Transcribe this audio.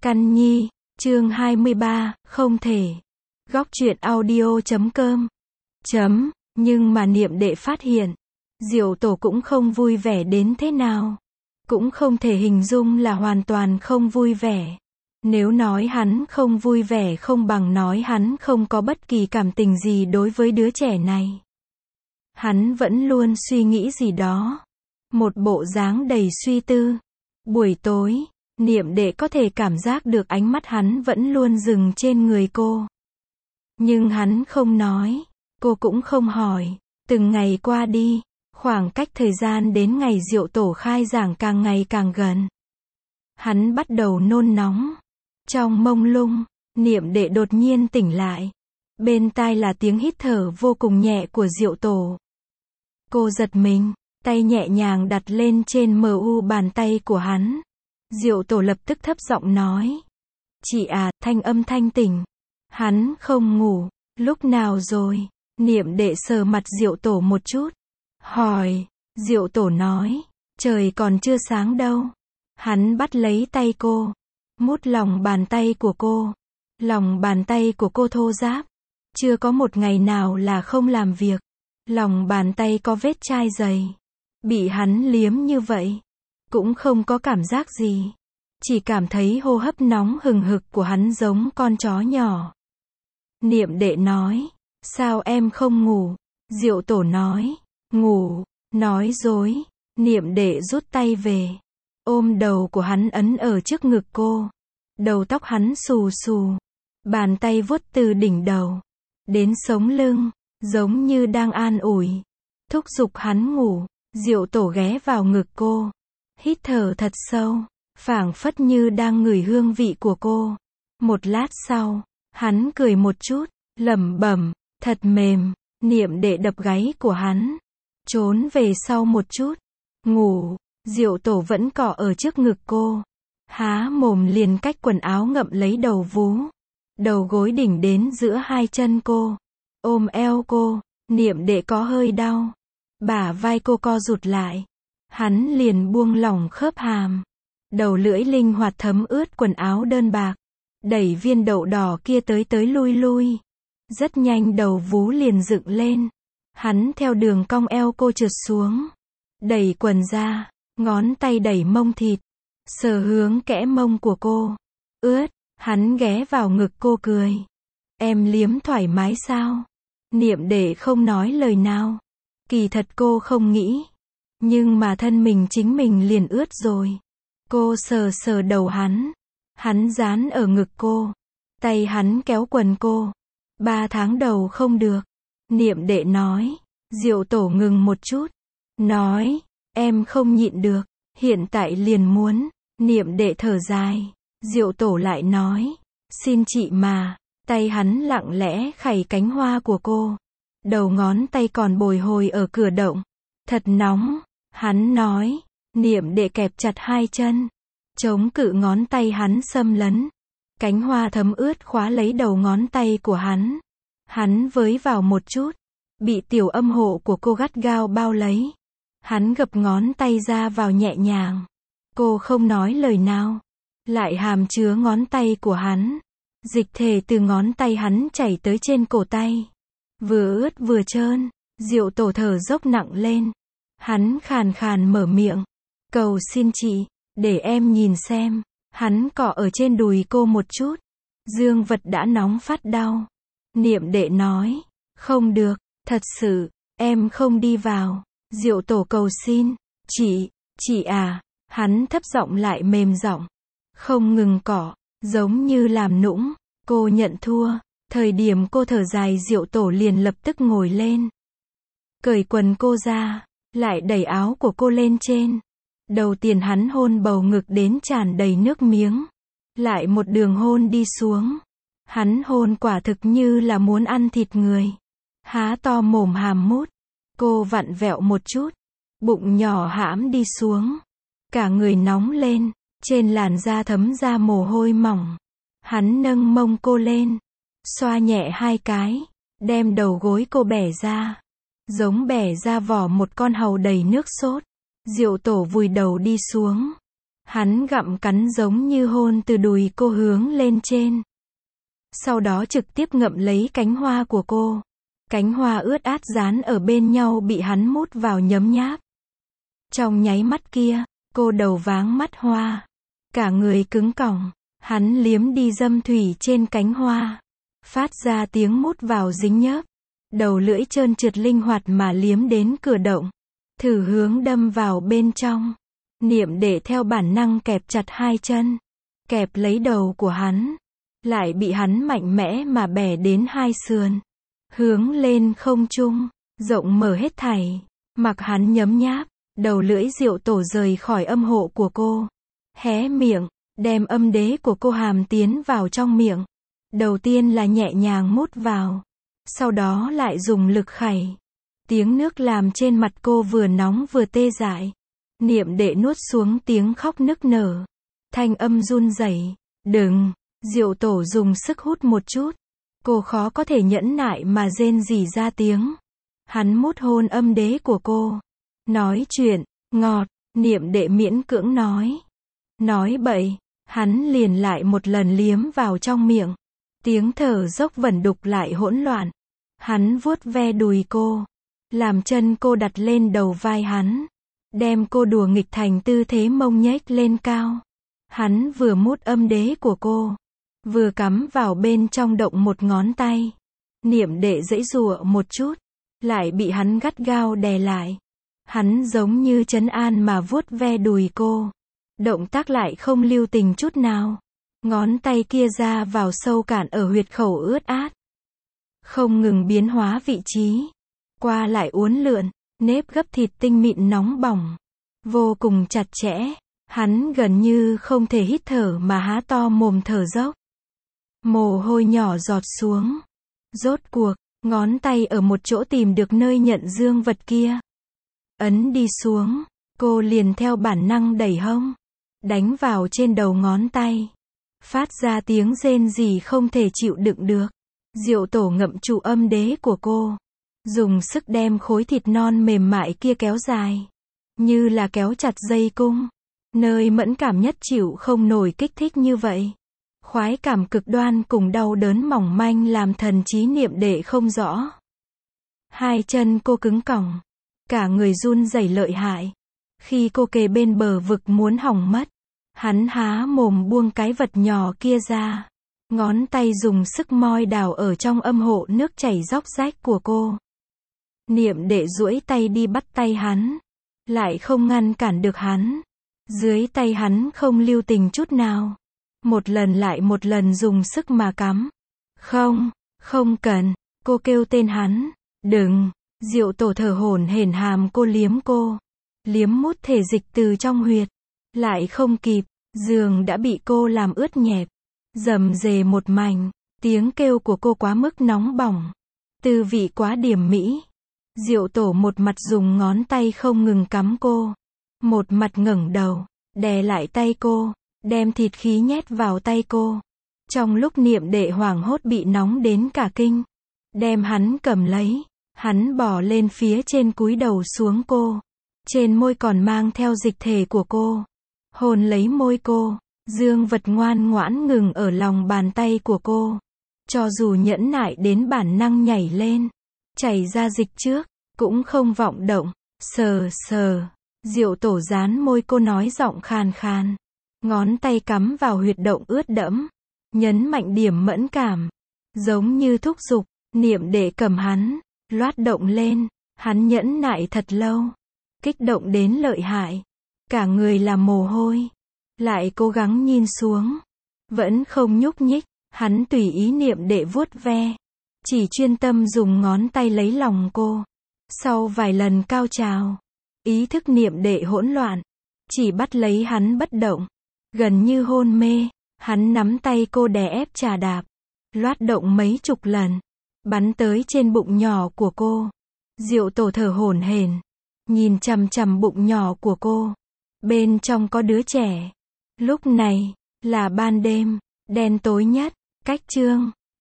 Căn Nhi, chương 23, không thể. Góc truyện audio.com. Nhưng mà Niệm Đệ phát hiện, Diệu Tổ cũng không vui vẻ đến thế nào. Cũng không thể hình dung là hoàn toàn không vui vẻ. Nếu nói hắn không vui vẻ không bằng nói hắn không có bất kỳ cảm tình gì đối với đứa trẻ này. Hắn vẫn luôn suy nghĩ gì đó. Một bộ dáng đầy suy tư. Buổi tối, Niệm Đệ có thể cảm giác được ánh mắt hắn vẫn luôn dừng trên người cô. Nhưng hắn không nói, cô cũng không hỏi. Từng ngày qua đi, khoảng cách thời gian đến ngày Diệu Tổ khai giảng càng ngày càng gần. Hắn bắt đầu nôn nóng. Trong mông lung, Niệm Đệ đột nhiên tỉnh lại. Bên tai là tiếng hít thở vô cùng nhẹ của Diệu Tổ. Cô giật mình, tay nhẹ nhàng đặt lên trên mu bàn tay của hắn. Diệu Tổ lập tức thấp giọng nói. Chị à, thanh âm thanh tỉnh. Hắn không ngủ, lúc nào rồi? Niệm Đệ sờ mặt Diệu Tổ một chút. Hỏi, Diệu Tổ nói, trời còn chưa sáng đâu. Hắn bắt lấy tay cô, mút lòng bàn tay của cô. Lòng bàn tay của cô thô ráp. Chưa có một ngày nào là không làm việc. Lòng bàn tay có vết chai dày. Bị hắn liếm như vậy, cũng không có cảm giác gì. Chỉ cảm thấy hô hấp nóng hừng hực của hắn giống con chó nhỏ. Niệm Đệ nói, sao em không ngủ? Diệu Tổ nói, ngủ, nói dối. Niệm Đệ rút tay về, ôm đầu của hắn ấn ở trước ngực cô. Đầu tóc hắn xù xù, bàn tay vuốt từ đỉnh đầu đến sống lưng, giống như đang an ủi, thúc giục hắn ngủ. Diệu Tổ ghé vào ngực cô, hít thở thật sâu, phảng phất như đang ngửi hương vị của cô. Một lát sau, hắn cười một chút, lẩm bẩm, thật mềm. Niệm Đệ đập gáy của hắn, trốn về sau một chút, ngủ. Diệu Tổ vẫn cọ ở trước ngực cô, há mồm liền cách quần áo ngậm lấy đầu vú, đầu gối đỉnh đến giữa hai chân cô, ôm eo cô. Niệm Đệ có hơi đau, bả vai cô co rụt lại, hắn liền buông lỏng khớp hàm, đầu lưỡi linh hoạt thấm ướt quần áo đơn bạc, đẩy viên đậu đỏ kia tới tới lui lui. Rất nhanh đầu vú liền dựng lên, hắn theo đường cong eo cô trượt xuống, đẩy quần ra, ngón tay đẩy mông thịt, sờ hướng kẽ mông của cô, ướt. Hắn ghé vào ngực cô cười, em liếm thoải mái sao? Niệm Đệ không nói lời nào. Kỳ thật cô không nghĩ, nhưng mà thân mình chính mình liền ướt rồi. Cô sờ sờ đầu hắn, hắn dán ở ngực cô, tay hắn kéo quần cô. 3 tháng đầu không được. Niệm Đệ nói. Diệu Tổ ngừng một chút, nói, em không nhịn được, hiện tại liền muốn. Niệm Đệ thở dài. Diệu Tổ lại nói, xin chị mà. Tay hắn lặng lẽ khẩy cánh hoa của cô, đầu ngón tay còn bồi hồi ở cửa động. Thật nóng, hắn nói. Niệm Đệ kẹp chặt hai chân, chống cự ngón tay hắn xâm lấn. Cánh hoa thấm ướt khóa lấy đầu ngón tay của hắn. Hắn với vào một chút, bị tiểu âm hộ của cô gắt gao bao lấy. Hắn gập ngón tay ra vào nhẹ nhàng. Cô không nói lời nào, lại hàm chứa ngón tay của hắn. Dịch thể từ ngón tay hắn chảy tới trên cổ tay, vừa ướt vừa trơn. Diệu Tổ thở dốc nặng lên. Hắn khàn khàn mở miệng, cầu xin chị, để em nhìn xem. Hắn cọ ở trên đùi cô một chút, dương vật đã nóng phát đau. Niệm Đệ nói, không được, thật sự, em không đi vào. Diệu Tổ cầu xin, chị à. Hắn thấp giọng lại mềm giọng, không ngừng cọ, giống như làm nũng. Cô nhận thua. Thời điểm cô thở dài Diệu Tổ liền lập tức ngồi lên, cởi quần cô ra, lại đẩy áo của cô lên trên. Đầu tiên hắn hôn bầu ngực đến tràn đầy nước miếng, lại một đường hôn đi xuống. Hắn hôn quả thực như là muốn ăn thịt người. Há to mồm hàm mút, cô vặn vẹo một chút, bụng nhỏ hãm đi xuống, cả người nóng lên, trên làn da thấm ra mồ hôi mỏng. Hắn nâng mông cô lên, xoa nhẹ hai cái, đem đầu gối cô bẻ ra, giống bẻ ra vỏ một con hàu đầy nước sốt. Diệu Tổ vùi đầu đi xuống, Hắn gặm cắn giống như hôn từ đùi cô hướng lên trên. Sau đó trực tiếp ngậm lấy cánh hoa của cô. Cánh hoa ướt át dán ở bên nhau bị hắn mút vào nhấm nháp. Trong nháy mắt kia, cô đầu váng mắt hoa. Cả người cứng cỏng, hắn liếm đi dâm thủy trên cánh hoa. Phát ra tiếng mút vào dính nhớp. Đầu lưỡi trơn trượt linh hoạt mà liếm đến cửa động. Thử hướng đâm vào bên trong. Niệm Đệ theo bản năng kẹp chặt hai chân. Kẹp lấy đầu của hắn. Lại bị hắn mạnh mẽ mà bẻ đến hai sườn. Hướng lên không trung. Rộng mở hết thảy. Mặc hắn nhấm nháp. Đầu lưỡi Diệu Tổ rời khỏi âm hộ của cô. Hé miệng. Đem âm đế của cô hàm tiến vào trong miệng. Đầu tiên là nhẹ nhàng mút vào. Sau đó lại dùng lực khẩy. Tiếng nước làm trên mặt cô vừa nóng vừa tê dại. Niệm Đệ nuốt xuống tiếng khóc nức nở. Thanh âm run rẩy. Đừng. Diệu Tổ dùng sức hút một chút. Cô khó có thể nhẫn nại mà rên rỉ ra tiếng. Hắn mút hôn âm đế của cô. Nói chuyện, ngọt, Niệm Đệ miễn cưỡng nói. Nói bậy, hắn liền lại một lần liếm vào trong miệng. Tiếng thở dốc vẩn đục lại hỗn loạn. Hắn vuốt ve đùi cô. Làm chân cô đặt lên đầu vai hắn. Đem cô đùa nghịch thành tư thế mông nhếch lên cao. Hắn vừa mút âm đế của cô. Vừa cắm vào bên trong động một ngón tay. Niệm Đệ giãy giụa một chút. Lại bị hắn gắt gao đè lại. Hắn giống như trấn an mà vuốt ve đùi cô. Động tác lại không lưu tình chút nào. Ngón tay kia ra vào sâu cạn ở huyệt khẩu ướt át. Không ngừng biến hóa vị trí. Qua lại uốn lượn. Nếp gấp thịt tinh mịn nóng bỏng. Vô cùng chặt chẽ. Hắn gần như không thể hít thở mà há to mồm thở dốc. Mồ hôi nhỏ giọt xuống. Rốt cuộc, ngón tay ở một chỗ tìm được nơi nhận dương vật kia. Ấn đi xuống. Cô liền theo bản năng đẩy hông. Đánh vào trên đầu ngón tay. Phát ra tiếng rên rỉ không thể chịu đựng được. Diệu Tổ ngậm trụ âm đế của cô. Dùng sức đem khối thịt non mềm mại kia kéo dài. Như là kéo chặt dây cung. Nơi mẫn cảm nhất chịu không nổi kích thích như vậy. Khoái cảm cực đoan cùng đau đớn mỏng manh làm thần trí Niệm Đệ không rõ. Hai chân cô cứng cỏng. Cả người run rẩy lợi hại. Khi cô kề bên bờ vực muốn hỏng mất. Hắn há mồm buông cái vật nhỏ kia ra. Ngón tay dùng sức moi đào ở trong âm hộ nước chảy róc rách của cô. Niệm Đệ duỗi tay đi bắt tay hắn. Lại không ngăn cản được hắn. Dưới tay hắn không lưu tình chút nào. Một lần lại một lần dùng sức mà cắm. Không, không cần. Cô kêu tên hắn. Đừng. Diệu Tổ thở hổn hển hàm cô liếm cô. Liếm mút thể dịch từ trong huyệt. Lại không kịp. Giường đã bị cô làm ướt nhẹp. Rầm rề một mảnh. Tiếng kêu của cô quá mức nóng bỏng. Tư vị quá điểm mỹ. Diệu Tổ một mặt dùng ngón tay không ngừng cắm cô. Một mặt ngẩng đầu. Đè lại tay cô. Đem thịt khí nhét vào tay cô. Trong lúc Niệm Đệ hoảng hốt bị nóng đến cả kinh. Đem hắn cầm lấy. Hắn bò lên phía trên cúi đầu xuống cô. Trên môi còn mang theo dịch thể của cô. Hôn lấy môi cô. Dương vật ngoan ngoãn ngừng ở lòng bàn tay của cô. Cho dù nhẫn nại đến bản năng nhảy lên. Chảy ra dịch trước. Cũng không vọng động. Sờ sờ. Diệu Tổ dán môi cô nói giọng khàn khàn. Ngón tay cắm vào huyệt động ướt đẫm. Nhấn mạnh điểm mẫn cảm. Giống như thúc giục. Niệm Đệ cầm hắn. Loát động lên. Hắn nhẫn nại thật lâu. Kích động đến lợi hại. Cả người là mồ hôi. Lại cố gắng nhìn xuống. Vẫn không nhúc nhích. Hắn tùy ý Niệm Đệ vuốt ve. Chỉ chuyên tâm dùng ngón tay lấy lòng cô. Sau vài lần cao trào. Ý thức Niệm Đệ hỗn loạn. Chỉ bắt lấy hắn bất động. Gần như hôn mê. Hắn nắm tay cô đè ép chà đạp. Loát động mấy chục lần. Bắn tới trên bụng nhỏ của cô. Diệu Tổ thở hổn hển. Nhìn chằm chằm bụng nhỏ của cô. Bên trong có đứa trẻ. Lúc này, là ban đêm, đen tối nhất. Cách chương